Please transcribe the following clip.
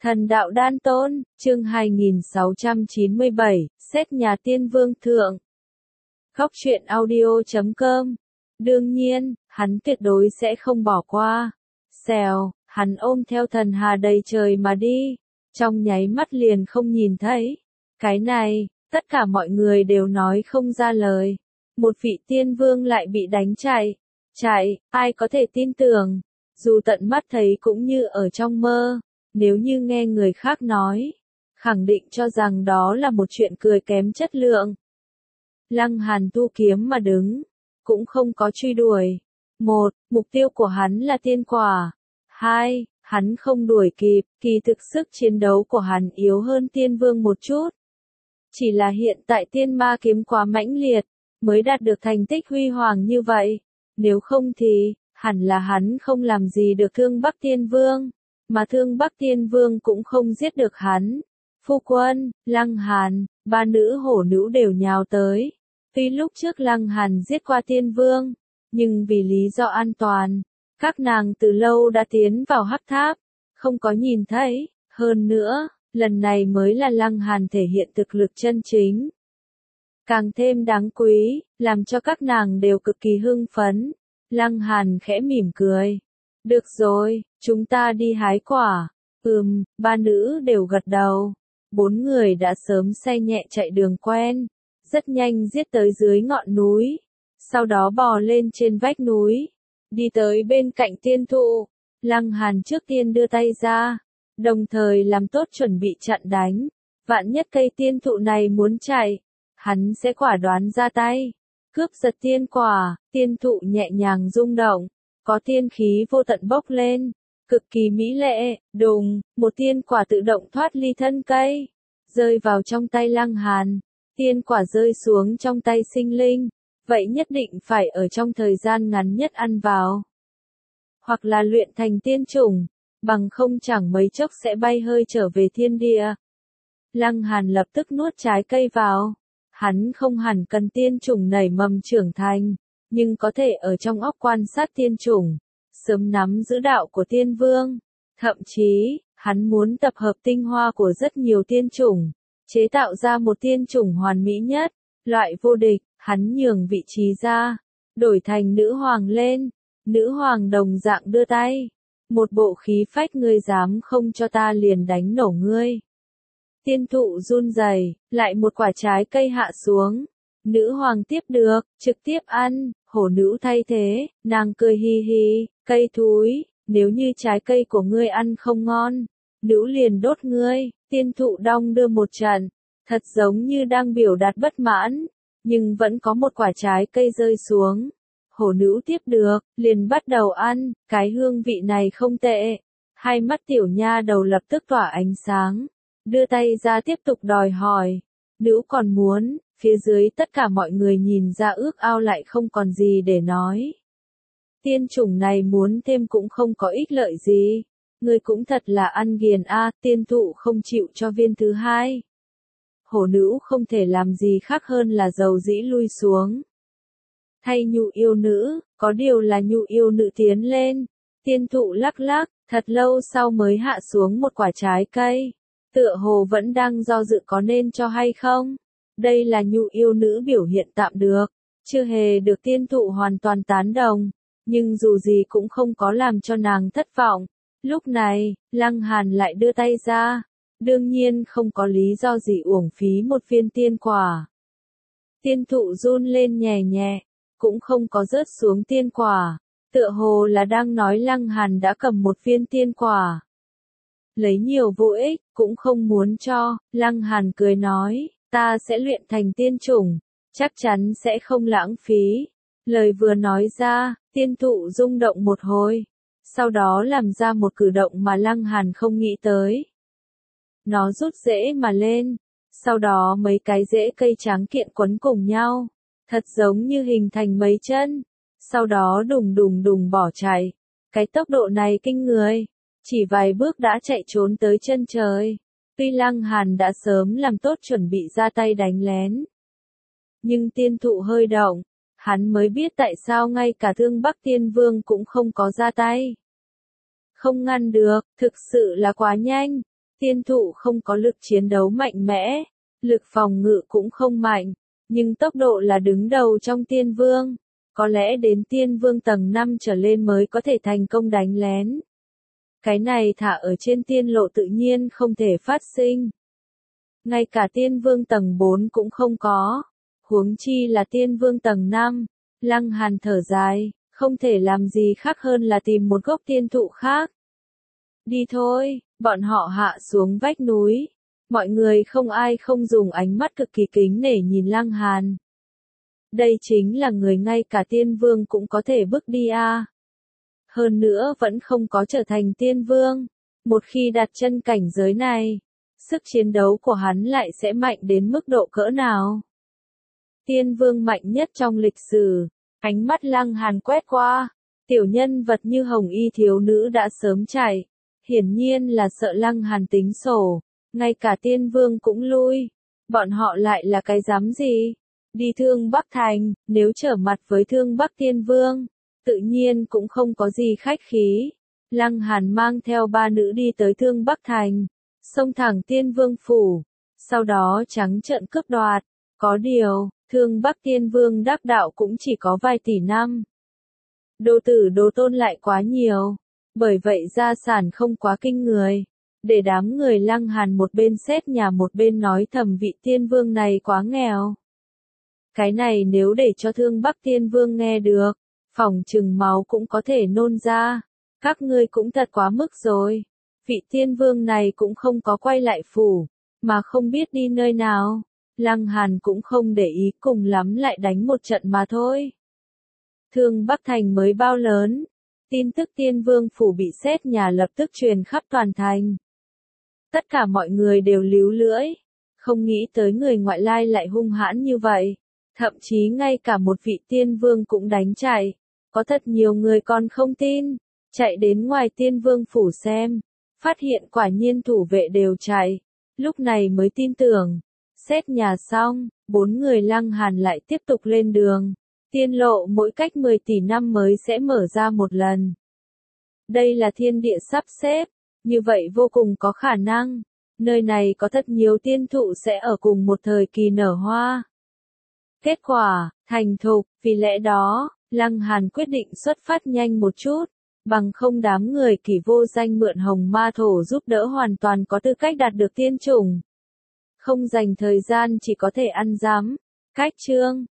Thần đạo đan tôn, chương 2697, xét nhà tiên vương thượng. Góc truyện audio.com. Đương nhiên, hắn tuyệt đối sẽ không bỏ qua. Xèo, hắn ôm theo thần hà đầy trời mà đi, trong nháy mắt liền không nhìn thấy. Cái này, tất cả mọi người đều nói không ra lời. Một vị tiên vương lại bị đánh chạy, ai có thể tin tưởng, dù tận mắt thấy cũng như ở trong mơ. Nếu như nghe người khác nói, khẳng định cho rằng đó là một chuyện cười kém chất lượng. Lăng Hàn tu kiếm mà đứng, cũng không có truy đuổi. 1. Mục tiêu của hắn là tiên quả. 2. Hắn không đuổi kịp, kỳ thực sức chiến đấu của hắn yếu hơn tiên vương một chút. Chỉ là hiện tại tiên ma kiếm quá mãnh liệt, mới đạt được thành tích huy hoàng như vậy. Nếu không thì, hẳn là hắn không làm gì được Thương Bắc Tiên Vương. Mà Thương Bắc Tiên Vương cũng không giết được hắn. Phu quân, Lăng Hàn, ba nữ hổ nữ đều nhào tới. Tuy lúc trước Lăng Hàn giết qua Tiên Vương, nhưng vì lý do an toàn, các nàng từ lâu đã tiến vào hắc tháp, không có nhìn thấy. Hơn nữa, lần này mới là Lăng Hàn thể hiện thực lực chân chính. Càng thêm đáng quý, làm cho các nàng đều cực kỳ hưng phấn. Lăng Hàn khẽ mỉm cười. Được rồi, chúng ta đi hái quả. Ba nữ đều gật đầu. 4 người đã sớm say nhẹ chạy đường quen, rất nhanh giết tới dưới ngọn núi, sau đó bò lên trên vách núi, đi tới bên cạnh tiên thụ. Lăng Hàn trước tiên đưa tay ra, đồng thời làm tốt chuẩn bị chặn đánh. Vạn nhất cây tiên thụ này muốn chạy, hắn sẽ quả đoán ra tay, cướp giật tiên quả. Tiên thụ nhẹ nhàng rung động, có tiên khí vô tận bốc lên, cực kỳ mỹ lệ. Đùng, một tiên quả tự động thoát ly thân cây, rơi vào trong tay Lăng Hàn. Tiên quả rơi xuống trong tay sinh linh, vậy nhất định phải ở trong thời gian ngắn nhất ăn vào, hoặc là luyện thành tiên chủng, bằng không chẳng mấy chốc sẽ bay hơi trở về thiên địa. Lăng Hàn lập tức nuốt trái cây vào. Hắn không hẳn cần tiên chủng nảy mầm trưởng thành, nhưng có thể ở trong óc quan sát tiên chủng, sớm nắm giữ đạo của tiên vương. Thậm chí, hắn muốn tập hợp tinh hoa của rất nhiều tiên chủng, chế tạo ra một tiên chủng hoàn mỹ nhất, loại vô địch. Hắn nhường vị trí ra, đổi thành nữ hoàng lên. Nữ hoàng đồng dạng đưa tay, một bộ khí phách ngươi dám không cho ta liền đánh nổ ngươi. Tiên thụ run rẩy, lại một quả trái cây hạ xuống. Nữ hoàng tiếp được, trực tiếp ăn. Hổ nữ thay thế, nàng cười hi hi, cây thúi, nếu như trái cây của ngươi ăn không ngon, nữ liền đốt ngươi. Tiên thụ đong đưa một trận, thật giống như đang biểu đạt bất mãn, nhưng vẫn có một quả trái cây rơi xuống. Hổ nữ tiếp được, liền bắt đầu ăn, cái hương vị này không tệ. Hai mắt tiểu nha đầu lập tức tỏa ánh sáng, đưa tay ra tiếp tục đòi hỏi. Nữ còn muốn. Phía dưới tất cả mọi người nhìn ra ước ao lại không còn gì để nói. Tiên chủng này muốn thêm cũng không có ích lợi gì. Ngươi cũng thật là ăn ghiền a. Tiên thụ không chịu cho viên thứ hai. Hổ nữ không thể làm gì khác hơn là dầu dĩ lui xuống. Thay Nhu yêu nữ, có điều là Nhu yêu nữ tiến lên. Tiên thụ lắc lắc, thật lâu sau mới hạ xuống một quả trái cây. Tựa hồ vẫn đang do dự có nên cho hay không. Đây là Nhu yêu nữ biểu hiện tạm được, chưa hề được tiên thụ hoàn toàn tán đồng, nhưng dù gì cũng không có làm cho nàng thất vọng. Lúc này, Lăng Hàn lại đưa tay ra, đương nhiên không có lý do gì uổng phí một viên tiên quả. Tiên thụ run lên nhẹ nhẹ, cũng không có rớt xuống tiên quả, tựa hồ là đang nói Lăng Hàn đã cầm một viên tiên quả. Lấy nhiều vô ích, cũng không muốn cho. Lăng Hàn cười nói, ta sẽ luyện thành tiên chủng, chắc chắn sẽ không lãng phí. Lời vừa nói ra, tiên thụ rung động một hồi, sau đó làm ra một cử động mà Lăng Hàn không nghĩ tới. Nó rút rễ mà lên, sau đó mấy cái rễ cây tráng kiện quấn cùng nhau, thật giống như hình thành mấy chân, sau đó đùng đùng đùng bỏ chạy. Cái tốc độ này kinh người, chỉ vài bước đã chạy trốn tới chân trời. Tuy Lăng Hàn đã sớm làm tốt chuẩn bị ra tay đánh lén, nhưng tiên thụ hơi động, hắn mới biết tại sao ngay cả Thương Bắc Tiên Vương cũng không có ra tay. Không ngăn được, thực sự là quá nhanh. Tiên thụ không có lực chiến đấu mạnh mẽ, lực phòng ngự cũng không mạnh, nhưng tốc độ là đứng đầu trong tiên vương. Có lẽ đến tiên vương tầng 5 trở lên mới có thể thành công đánh lén. Cái này thả ở trên tiên lộ tự nhiên không thể phát sinh. Ngay cả tiên vương tầng 4 cũng không có. Huống chi là tiên vương tầng 5. Lăng Hàn thở dài, không thể làm gì khác hơn là tìm một gốc tiên thụ khác. Đi thôi, bọn họ hạ xuống vách núi. Mọi người không ai không dùng ánh mắt cực kỳ kính nể nhìn Lăng Hàn. Đây chính là người ngay cả tiên vương cũng có thể bước đi a. Hơn nữa vẫn không có trở thành tiên vương. Một khi đặt chân cảnh giới này, sức chiến đấu của hắn lại sẽ mạnh đến mức độ cỡ nào? Tiên vương mạnh nhất trong lịch sử. Ánh mắt Lăng Hàn quét qua, tiểu nhân vật như hồng y thiếu nữ đã sớm chạy. Hiển nhiên là sợ Lăng Hàn tính sổ, ngay cả tiên vương cũng lui. Bọn họ lại là cái dám gì? Đi Thương Bắc Thành, nếu trở mặt với Thương Bắc Tiên Vương, tự nhiên cũng không có gì khách khí. Lăng Hàn mang theo 3 nữ đi tới Thương Bắc Thành, xông thẳng Tiên Vương phủ, sau đó trắng trợn cướp đoạt. Có điều, Thương Bắc Tiên Vương đắc đạo cũng chỉ có vài tỷ năm. Đồ tử đồ tôn lại quá nhiều, bởi vậy gia sản không quá kinh người. Để đám người Lăng Hàn một bên xét nhà một bên nói thầm vị tiên vương này quá nghèo. Cái này nếu để cho Thương Bắc Tiên Vương nghe được, phỏng chừng máu cũng có thể nôn ra. Các ngươi cũng thật quá mức rồi. Vị tiên vương này cũng không có quay lại phủ, mà không biết đi nơi nào. Lăng Hàn cũng không để ý, cùng lắm lại đánh một trận mà thôi. Thương Bắc Thành mới bao lớn, tin tức tiên vương phủ bị xét nhà lập tức truyền khắp toàn thành. Tất cả mọi người đều líu lưỡi, không nghĩ tới người ngoại lai lại hung hãn như vậy. Thậm chí ngay cả một vị tiên vương cũng đánh chạy. Có thật nhiều người còn không tin, chạy đến ngoài tiên vương phủ xem, phát hiện quả nhiên thủ vệ đều chạy, lúc này mới tin tưởng. Xét nhà xong, 4 người Lăng Hàn lại tiếp tục lên đường. Tiên lộ mỗi cách 10 tỷ năm mới sẽ mở ra một lần. Đây là thiên địa sắp xếp, như vậy vô cùng có khả năng. Nơi này có thật nhiều tiên thụ sẽ ở cùng một thời kỳ nở hoa. Kết quả, thành thục, vì lẽ đó, Lăng Hàn quyết định xuất phát nhanh một chút, bằng không đám người Kỷ vô danh mượn hồng ma thổ giúp đỡ hoàn toàn có tư cách đạt được tiên chủng. Không dành thời gian chỉ có thể ăn dám. Cách chương